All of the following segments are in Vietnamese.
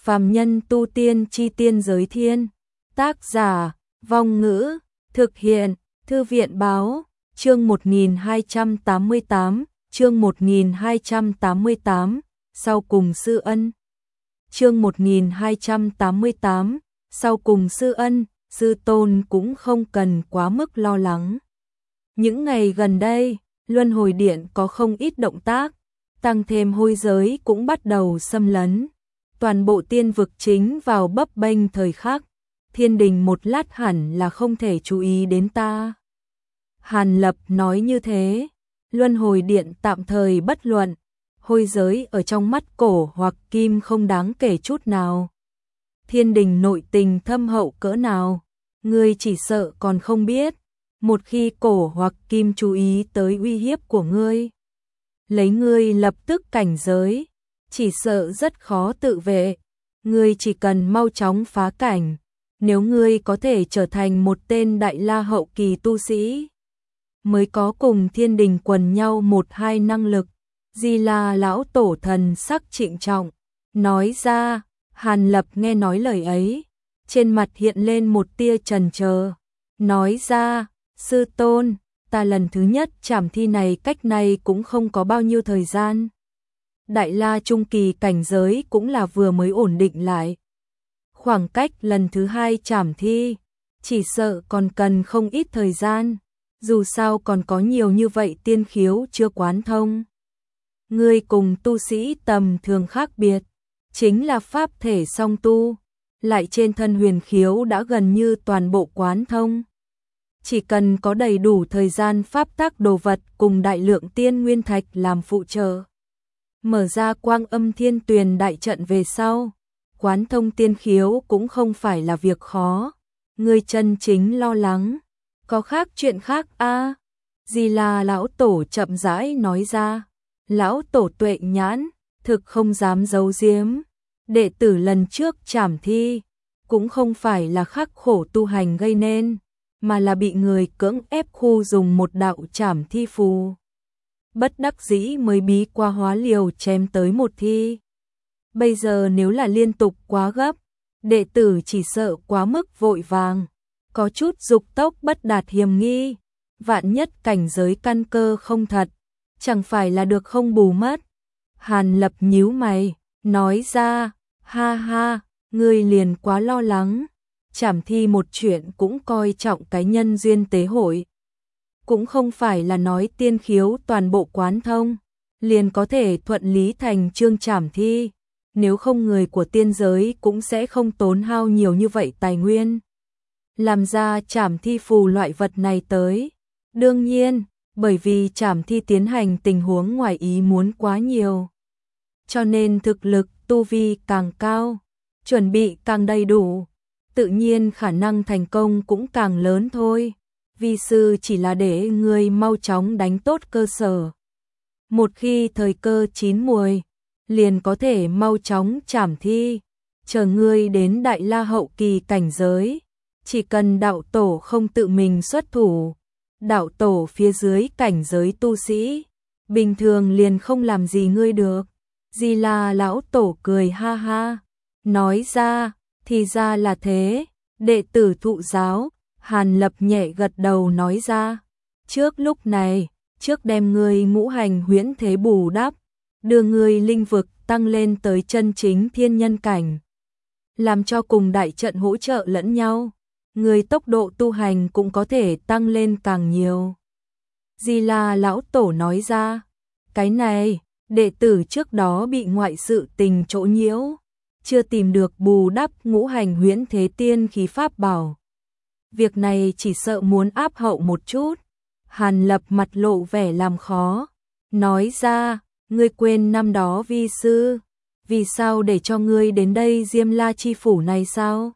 Phàm nhân tu tiên chi tiên giới thiên. Tác giả, Vong Ngữ, thực hiện, Thư viện báo, chương 1288, chương 1288, sau cùng sư ân. Chương 1288, sau cùng sư ân, sư tôn cũng không cần quá mức lo lắng. Những ngày gần đây, Luân Hồi Điện có không ít động tác, tăng thêm hôi giới cũng bắt đầu xâm lấn. Toàn bộ tiên vực chính vào bấp bênh thời khắc, thiên đình một lát hẳn là không thể chú ý đến ta. Hàn Lập nói như thế, Luân Hồi Điện tạm thời bất luận, hôi giới ở trong mắt cổ hoặc kim không đáng kể chút nào. Thiên đình nội tình thâm hậu cỡ nào, ngươi chỉ sợ còn không biết, một khi cổ hoặc kim chú ý tới uy hiếp của ngươi, lấy ngươi lập tức cảnh giới, chỉ sợ rất khó tự vệ, ngươi chỉ cần mau chóng phá cảnh, nếu ngươi có thể trở thành một tên đại la hậu kỳ tu sĩ, mới có cùng thiên đình quần nhau một hai năng lực. Di La lão tổ thần sắc trịnh trọng, nói ra. Hàn Lập nghe nói lời ấy, trên mặt hiện lên một tia chần chờ, nói ra, sư tôn, ta lần thứ nhất trảm thi này cách này cũng không có bao nhiêu thời gian. Đại la trung kỳ cảnh giới cũng là vừa mới ổn định lại. Khoảng cách lần thứ hai trảm thi, chỉ sợ còn cần không ít thời gian, dù sao còn có nhiều như vậy tiên khiếu chưa quán thông. Ngươi cùng tu sĩ tầm thường khác biệt, chính là pháp thể song tu, lại trên thân huyền khiếu đã gần như toàn bộ quán thông. Chỉ cần có đầy đủ thời gian pháp tác đồ vật cùng đại lượng tiên nguyên thạch làm phụ trợ, mở ra quang âm thiên tuyền đại trận về sau, quán thông tiên khiếu cũng không phải là việc khó. Ngươi chân chính lo lắng, có khác chuyện khác a? Di La lão tổ chậm rãi nói ra. Lão tổ tuệ nhãn, thực không dám giấu giếm, đệ tử lần trước trảm thi, cũng không phải là khắc khổ tu hành gây nên, mà là bị người cưỡng ép khu dùng một đạo trảm thi phù. Bất đắc dĩ mới bí qua hóa liều chém tới một thi. Bây giờ nếu là liên tục quá gấp, đệ tử chỉ sợ quá mức vội vàng, có chút dục tốc bất đạt hiềm nghi, vạn nhất cảnh giới căn cơ không thật, chẳng phải là được không bù mất. Hàn Lập nhíu mày, nói ra, ha ha, ngươi liền quá lo lắng, trảm thi một chuyện cũng coi trọng cái nhân duyên tế hội. Cũng không phải là nói tiên khiếu toàn bộ quán thông, liền có thể thuận lý thành chương trảm thi, nếu không người của tiên giới cũng sẽ không tốn hao nhiều như vậy tài nguyên. Làm ra trảm thi phù loại vật này tới, đương nhiên, bởi vì trảm thi tiến hành tình huống ngoài ý muốn quá nhiều. Cho nên thực lực, tu vi càng cao, chuẩn bị càng đầy đủ, tự nhiên khả năng thành công cũng càng lớn thôi. Vi sư chỉ là để ngươi mau chóng đánh tốt cơ sở. Một khi thời cơ chín muồi, liền có thể mau chóng trảm thi, chờ ngươi đến đại la hậu kỳ cảnh giới. Chỉ cần đạo tổ không tự mình xuất thủ, đạo tổ phía dưới cảnh giới tu sĩ, bình thường liền không làm gì ngươi được. Di La lão tổ cười ha ha, nói ra, thì ra là thế, đệ tử thụ giáo. Hàn Lập nhẹ gật đầu nói ra, trước lúc này, trước đem ngươi ngũ hành huyễn thế bù đắp, đưa ngươi linh vực tăng lên tới chân chính thiên nhân cảnh, làm cho cùng đại trận hỗ trợ lẫn nhau, người tốc độ tu hành cũng có thể tăng lên càng nhiều. Di La lão tổ nói ra, cái này, đệ tử trước đó bị ngoại sự tình chỗ nhiễu, chưa tìm được bù đắp ngũ hành huyễn thế tiên khí pháp bảo. Việc này chỉ sợ muốn áp hậu một chút. Hàn Lập mặt lộ vẻ làm khó, nói ra, ngươi quên năm đó vi sư, vì sao để cho ngươi đến đây Diêm La chi phủ này sao?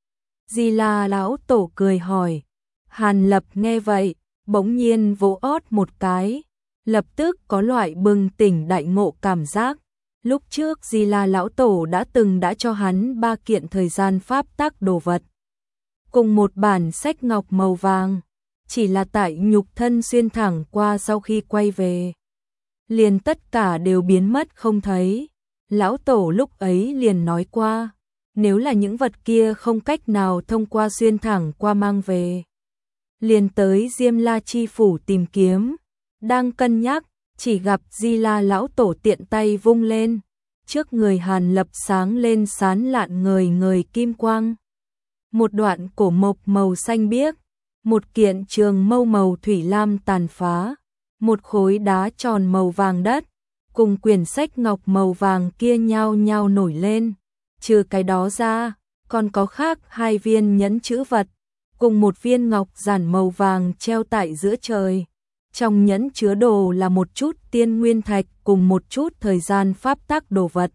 Di La lão tổ cười hỏi. Hàn Lập nghe vậy, bỗng nhiên vỗ ót một cái, lập tức có loại bừng tỉnh đại ngộ cảm giác. Lúc trước Di La lão tổ đã cho hắn 3 kiện thời gian pháp tác đồ vật, cùng một bản sách ngọc màu vàng, chỉ là tại nhục thân xuyên thẳng qua sau khi quay về, liền tất cả đều biến mất không thấy. Lão tổ lúc ấy liền nói qua, nếu là những vật kia không cách nào thông qua xuyên thẳng qua mang về. Liền tới Diêm La Chi phủ tìm kiếm, đang cân nhắc, chỉ gặp Di La lão tổ tiện tay vung lên, trước người Hàn Lập sáng lên sán lạn ngời ngời kim quang. Một đoạn cổ mộc màu xanh biếc, một kiện trường mâu màu thủy lam tàn phá, một khối đá tròn màu vàng đất, cùng quyển sách ngọc màu vàng kia nhao nhao nổi lên. Trừ cái đó ra, còn có khác 2 viên nhẫn chữ vật, cùng một viên ngọc giản màu vàng treo tại giữa trời. Trong nhẫn chứa đồ là một chút tiên nguyên thạch cùng một chút thời gian pháp tắc đồ vật.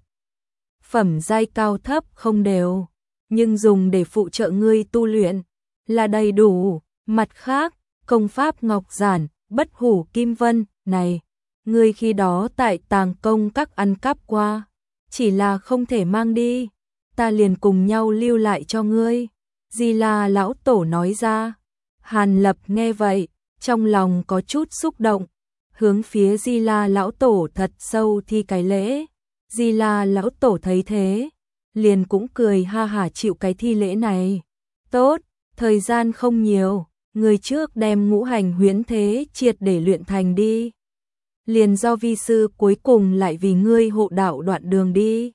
Phẩm giai cao thấp không đều, nhưng dùng để phụ trợ ngươi tu luyện là đầy đủ. Mặt khác, công pháp ngọc giản, bất hủ kim vân này, ngươi khi đó tại tàng công các ăn cắp qua, chỉ là không thể mang đi, ta liền cùng nhau lưu lại cho ngươi. Di La lão tổ nói ra. Hàn Lập nghe vậy, trong lòng có chút xúc động, hướng phía Di La lão tổ thật sâu thi cái lễ. Di La lão tổ thấy thế, liền cũng cười ha hả chịu cái thi lễ này. Tốt, thời gian không nhiều, người trước đem ngũ hành huyễn thế triệt để luyện thành đi. Liền do vi sư cuối cùng lại vì ngươi hộ đạo đoạn đường đi.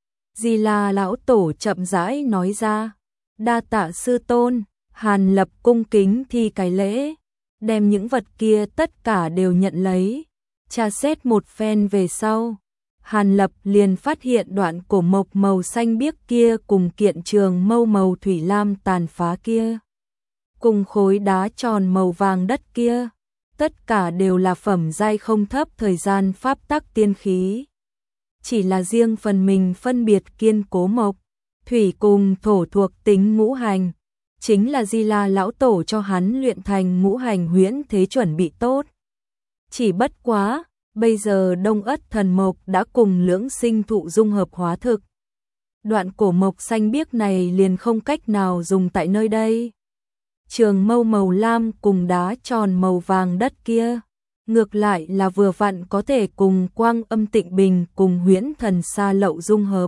Di La lão tổ chậm rãi nói ra. Đa tạ sư tôn. Hàn Lập cung kính thi cái lễ, đem những vật kia tất cả đều nhận lấy. Tra xét một phen về sau, Hàn Lập liền phát hiện đoạn cổ mộc màu xanh biếc kia cùng kiện trường mâu màu thủy lam tàn phá kia, cùng khối đá tròn màu vàng đất kia, tất cả đều là phẩm giai không thấp thời gian pháp tắc tiên khí. Chỉ là riêng phần mình phân biệt kiên cố mộc, thủy cùng thổ thuộc tính ngũ hành, chính là Di La lão tổ cho hắn luyện thành ngũ hành huyễn thế chuẩn bị tốt. Chỉ bất quá, bây giờ Đông Ất thần mộc đã cùng lưỡng sinh thụ dung hợp hóa thực. Đoạn cổ mộc xanh biếc này liền không cách nào dùng tại nơi đây. Trường mâu màu lam cùng đá tròn màu vàng đất kia, ngược lại là vừa vặn có thể cùng quang âm tịnh bình cùng huyễn thần sa lậu dung hợp.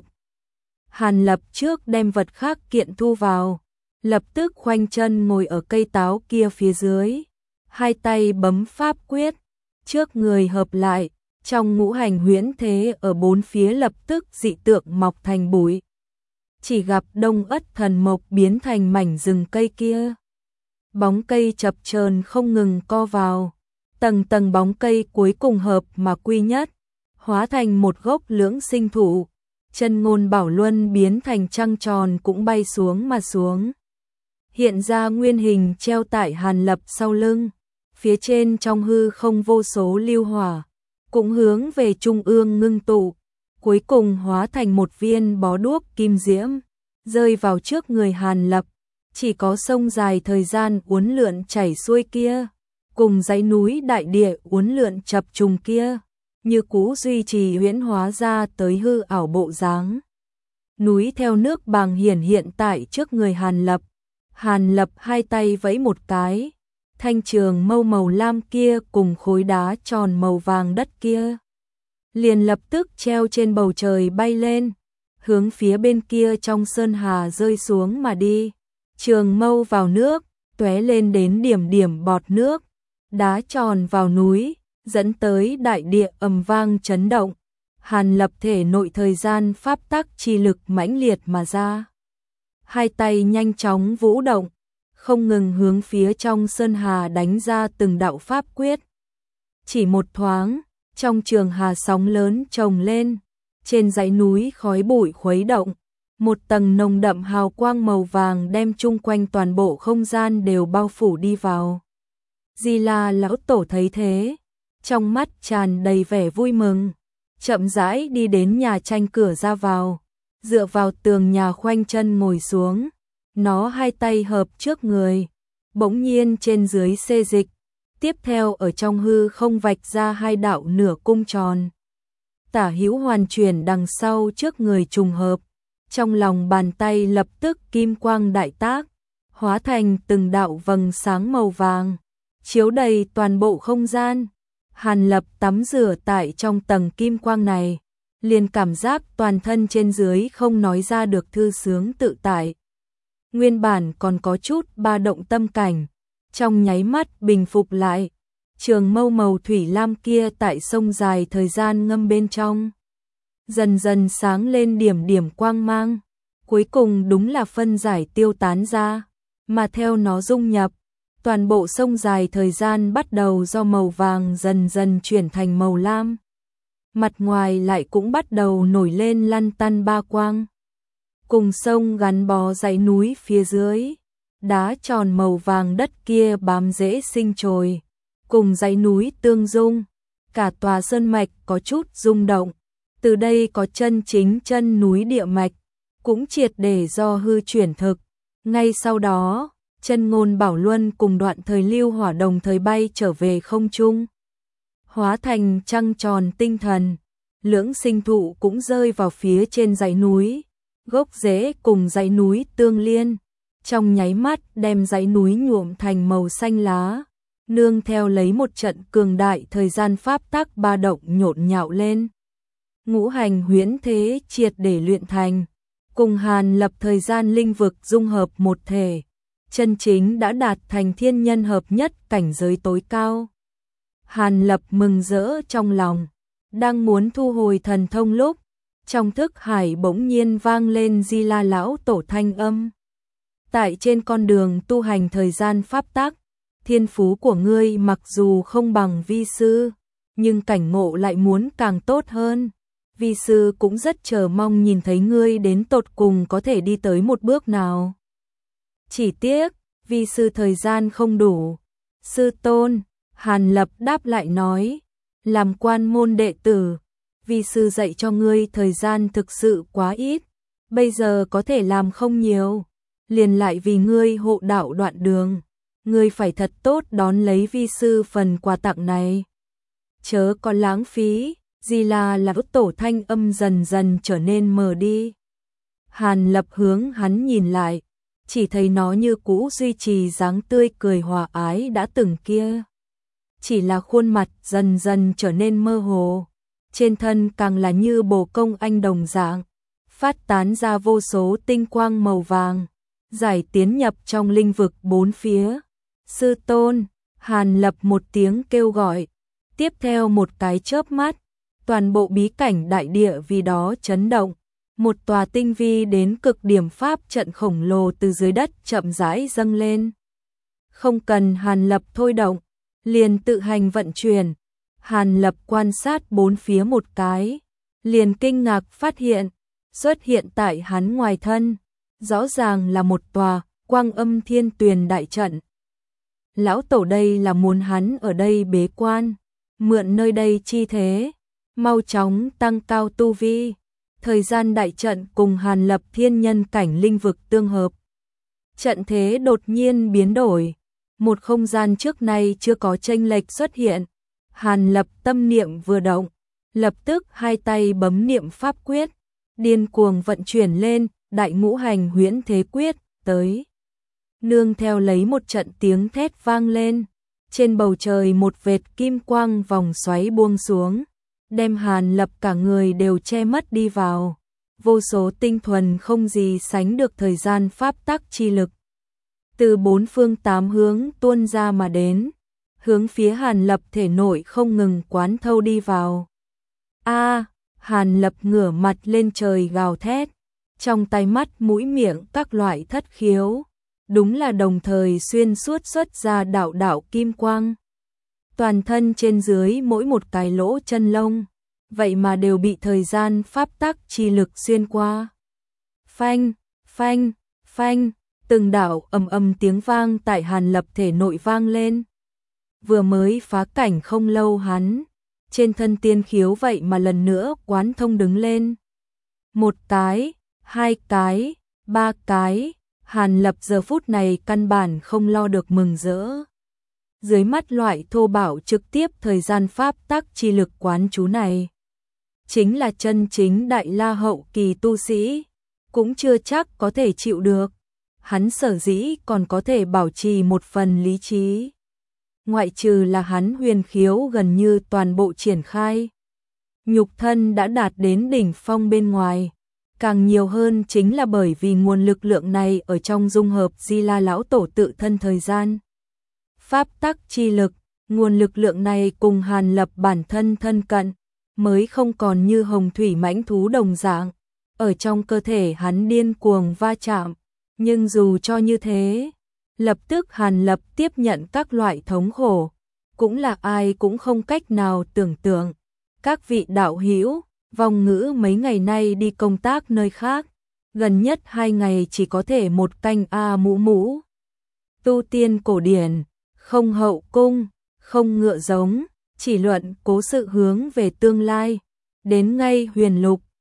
Hàn Lập trước đem vật khác kiện thu vào, lập tức khoanh chân ngồi ở cây táo kia phía dưới, hai tay bấm pháp quyết, trước người hợp lại, trong ngũ hành huyễn thế ở bốn phía lập tức dị tượng mọc thành bụi. Chỉ gặp Đông Ất thần mộc biến thành mảnh rừng cây kia. Bóng cây chập chờn không ngừng co vào, tầng tầng bóng cây cuối cùng hợp mà quy nhất, hóa thành một gốc lưỡng sinh thụ. Chân ngôn bảo luân biến thành trăng tròn cũng bay xuống mà xuống, hiện ra nguyên hình treo tại Hàn Lập sau lưng, phía trên trong hư không vô số lưu hỏa, cũng hướng về trung ương ngưng tụ, cuối cùng hóa thành một viên bó đuốc kim diễm, rơi vào trước người Hàn Lập. Chỉ có sông dài thời gian uốn lượn chảy xuôi kia, cùng dãy núi đại địa uốn lượn chập trùng kia, như cũ duy trì huyễn hóa ra tới hư ảo bộ dáng. Núi theo nước bàng hiển hiện tại trước người Hàn Lập. Hàn Lập hai tay vẫy một cái, thanh trường mâu màu lam kia cùng khối đá tròn màu vàng đất kia, liền lập tức treo trên bầu trời bay lên, hướng phía bên kia trong sơn hà rơi xuống mà đi. Trường mâu vào nước, tóe lên đến điểm điểm bọt nước, đá tròn vào núi, dẫn tới đại địa ầm vang chấn động. Hàn Lập thể nội thời gian pháp tắc chi lực mãnh liệt mà ra. Hai tay nhanh chóng vũ động, không ngừng hướng phía trong sơn hà đánh ra từng đạo pháp quyết. Chỉ một thoáng, trong trường hà sóng lớn chồng lên, trên dãy núi khói bụi khuấy động. Một tầng nồng đậm hào quang màu vàng đem chung quanh toàn bộ không gian đều bao phủ đi vào. Di La lão tổ thấy thế, trong mắt tràn đầy vẻ vui mừng, chậm rãi đi đến nhà tranh cửa ra vào, dựa vào tường nhà khoanh chân ngồi xuống, nó hai tay hợp trước người, bỗng nhiên trên dưới xê dịch, tiếp theo ở trong hư không vạch ra hai đạo nửa cung tròn. Tả hữu hoàn chuyển đằng sau trước người trùng hợp. Trong lòng bàn tay lập tức kim quang đại tác, hóa thành từng đạo vầng sáng màu vàng, chiếu đầy toàn bộ không gian. Hàn Lập tắm rửa tại trong tầng kim quang này, liền cảm giác toàn thân trên dưới không nói ra được thư sướng tự tại. Nguyên bản còn có chút ba động tâm cảnh, trong nháy mắt bình phục lại. Trường mâu màu thủy lam kia tại sông dài thời gian ngâm bên trong, dần dần sáng lên điểm điểm quang mang, cuối cùng đúng là phân giải tiêu tán ra, mà theo nó dung nhập, toàn bộ sông dài thời gian bắt đầu do màu vàng dần dần chuyển thành màu lam. Mặt ngoài lại cũng bắt đầu nổi lên lăn tăn ba quang. Cùng sông gắn bó dãy núi phía dưới, đá tròn màu vàng đất kia bám rễ sinh trồi, cùng dãy núi tương dung, cả tòa sơn mạch có chút rung động. Từ đây có chân chính chân núi địa mạch, cũng triệt để do hư chuyển thực. Ngay sau đó, Chân Ngôn Bảo Luân cùng Đoạn Thời Lưu Hỏa đồng thời bay trở về không trung, hóa thành trăng tròn tinh thần. Lưỡng sinh thụ cũng rơi vào phía trên dãy núi, gốc rễ cùng dãy núi tương liên, trong nháy mắt đem dãy núi nhuộm thành màu xanh lá, nương theo lấy một trận cường đại thời gian pháp tắc ba động nhộn nhạo lên. Ngũ hành huyễn thế triệt để luyện thành, cùng Hàn Lập thời gian linh vực dung hợp một thể, chân chính đã đạt thành thiên nhân hợp nhất cảnh giới tối cao. Hàn Lập mừng rỡ trong lòng, đang muốn thu hồi thần thông lúc, trong thức hải bỗng nhiên vang lên Di La lão tổ thanh âm. Tại trên con đường tu hành thời gian pháp tắc, thiên phú của ngươi mặc dù không bằng vi sư, nhưng cảnh ngộ lại muốn càng tốt hơn. Vi sư cũng rất chờ mong nhìn thấy ngươi đến tột cùng có thể đi tới một bước nào. Chỉ tiếc, vi sư thời gian không đủ. Sư tôn, Hàn Lập đáp lại nói, làm quan môn đệ tử, vi sư dạy cho ngươi thời gian thực sự quá ít, bây giờ có thể làm không nhiều, liền lại vì ngươi hộ đạo đoạn đường, ngươi phải thật tốt đón lấy vi sư phần quà tặng này. Chớ có lãng phí. Di La lão tổ thanh âm dần dần trở nên mờ đi. Hàn Lập hướng hắn nhìn lại, chỉ thấy nó như cũ duy trì dáng tươi cười hòa ái đã từng kia. Chỉ là khuôn mặt dần dần trở nên mơ hồ, trên thân càng là như bồ công anh đồng dạng, phát tán ra vô số tinh quang màu vàng, giải tiến nhập trong linh vực bốn phía. Sư tôn, Hàn Lập một tiếng kêu gọi, tiếp theo một cái chớp mắt, toàn bộ bí cảnh đại địa vì đó chấn động, một tòa tinh vi đến cực điểm pháp trận khổng lồ từ dưới đất chậm rãi dâng lên. Không cần Hàn Lập thôi động, liền tự hành vận chuyển. Hàn Lập quan sát bốn phía một cái, liền kinh ngạc phát hiện, xuất hiện tại hắn ngoài thân, rõ ràng là một tòa Quang Âm Thiên Tuyền đại trận. Lão tổ đây là muốn hắn ở đây bế quan, mượn nơi đây chi thế, mau chóng tăng cao tu vi. Thời gian đại trận cùng Hàn Lập thiên nhân cảnh linh vực tương hợp. Trận thế đột nhiên biến đổi, một không gian trước nay chưa có chênh lệch xuất hiện. Hàn Lập tâm niệm vừa động, lập tức hai tay bấm niệm pháp quyết, điên cuồng vận chuyển lên, đại ngũ hành huyễn thế quyết, tới. Nương theo lấy một trận tiếng thét vang lên, trên bầu trời một vệt kim quang vòng xoáy buông xuống, đem Hàn Lập cả người đều che mất đi vào. Vô số tinh thuần không gì sánh được thời gian pháp tắc chi lực, từ bốn phương tám hướng tuôn ra mà đến, hướng phía Hàn Lập thể nội không ngừng quán thâu đi vào. Hàn Lập ngửa mặt lên trời gào thét, trong tay mắt mũi miệng các loại thất khiếu, đúng là đồng thời xuyên suốt xuất ra đạo đạo kim quang. Toàn thân trên dưới mỗi một cái lỗ chân lông, vậy mà đều bị thời gian pháp tắc chi lực xuyên qua. Phanh, phanh, phanh, từng đạo ầm ầm tiếng vang tại Hàn Lập thể nội vang lên. Vừa mới phá cảnh không lâu hắn, trên thân tiên khiếu vậy mà lần nữa quán thông đứng lên. Một cái, hai cái, ba cái, Hàn Lập giờ phút này căn bản không lo được mừng rỡ. Dưới mắt loại thô bạo trực tiếp thời gian pháp tắc chi lực quán chú này, chính là chân chính đại la hậu kỳ tu sĩ, cũng chưa chắc có thể chịu được. Hắn sở dĩ còn có thể bảo trì một phần lý trí, ngoại trừ là hắn huyền khiếu gần như toàn bộ triển khai. nhục thân đã đạt đến đỉnh phong bên ngoài. Càng nhiều hơn chính là bởi vì nguồn lực lượng này ở trong dung hợp Di La lão tổ tự thân thời gian. Pháp tắc chi lực, nguồn lực lượng này cùng Hàn Lập bản thân thân cận, mới không còn như hồng thủy mãnh thú đồng dạng, ở trong cơ thể hắn điên cuồng va chạm, nhưng dù cho như thế, lập tức Hàn Lập tiếp nhận các loại thống khổ, cũng là ai cũng không cách nào tưởng tượng. Các vị đạo hữu, Vong Ngữ mấy ngày nay đi công tác nơi khác, gần nhất 2 ngày chỉ có thể một canh mũ mũ. Tu tiên cổ điển, không hậu cung, không ngựa giống, chỉ luận cố sự hướng về tương lai, đến ngay huyền lục,